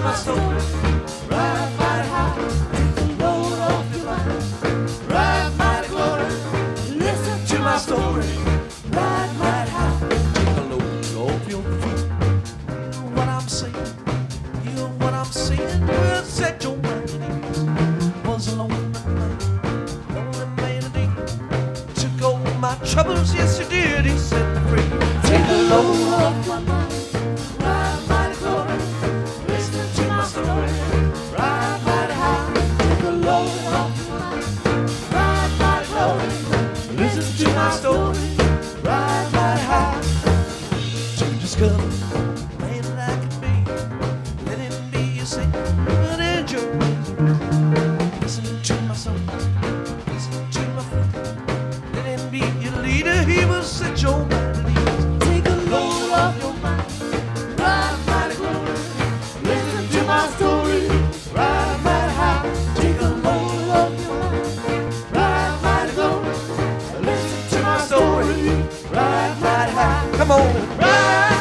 my story. Ride mighty high, take the load off your mind. Ride mighty glory, listen to my story. Ride mighty high, take the load off your feet. You know what I'm saying? You know what I'm saying? Well, set your mind at ease. Was a lonely man indeed. Took all my troubles, yes he did. He set me free. Take the load off my mind. Ride mighty glory, listen to my story. Ride mighty high, take the load off your mind. Ride mighty glory, listen to my story. Ride mighty high, to discover man that I can be. Let him be your savior and your reason. Listen to my song, listen to my friend. Let him be your leader, he will set your mind at ease. Take a load off your mind. Ride mighty glory, listen to my story. Ride mighty high, take a load off your mind. Ride mighty glory, listen to my story. Ride mighty high, come on, ride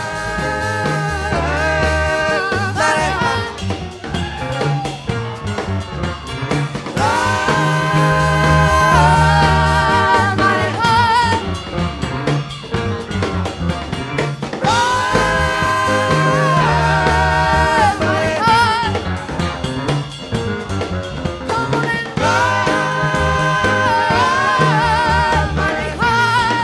mighty high. Ride mighty high. Ride mighty high. Come on and ride mighty high.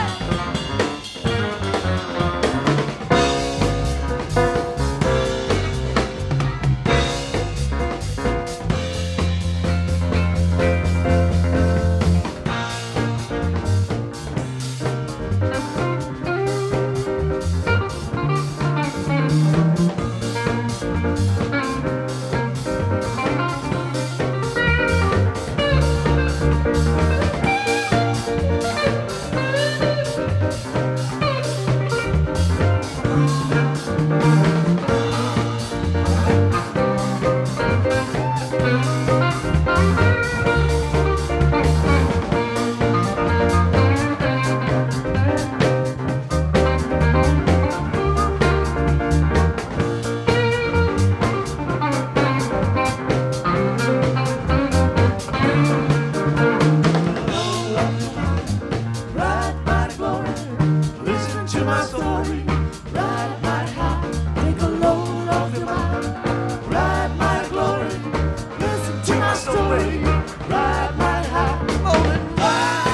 Ride mighty glory, listen to my story. Ride mighty high, take a load off your mind. Ride mighty glory, listen to my story. Ride mighty high, come on and ride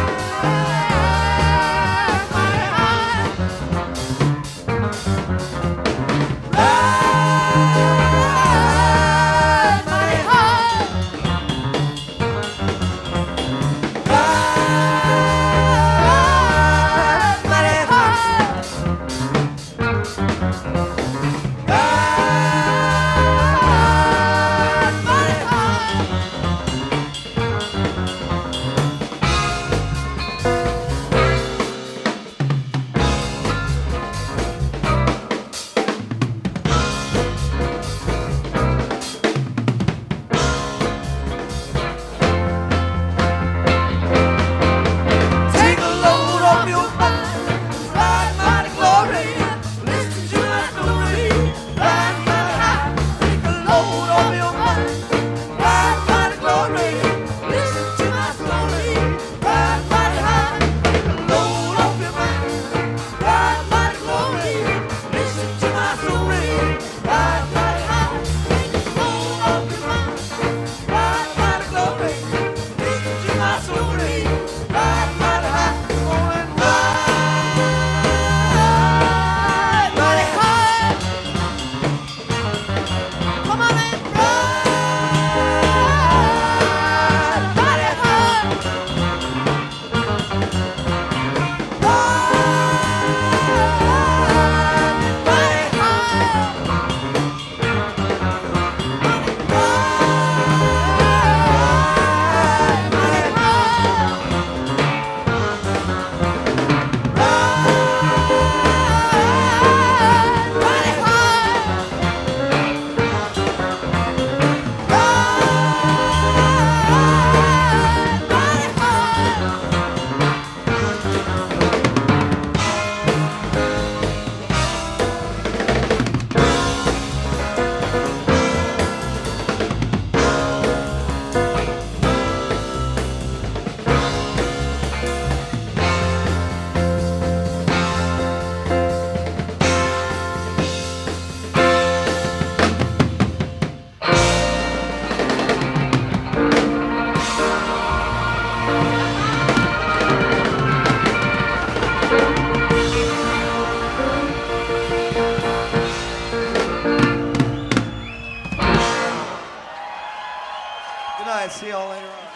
mighty high. Ride mighty high. Ride mighty high. Ride mighty high. Take a load off your mind. Ride mighty glory, listen to my story. Ride mighty high, take a load off your mind. Ride mighty glory, listen to my story. Ride mighty high, take a load off your mind. Ride mighty glory, listen to my story. Ride mighty high, take a load off your mind. Ride mighty glory, listen to my story. Ride mighty high, come on and ride mighty high. Come on and ride. See y'all later on.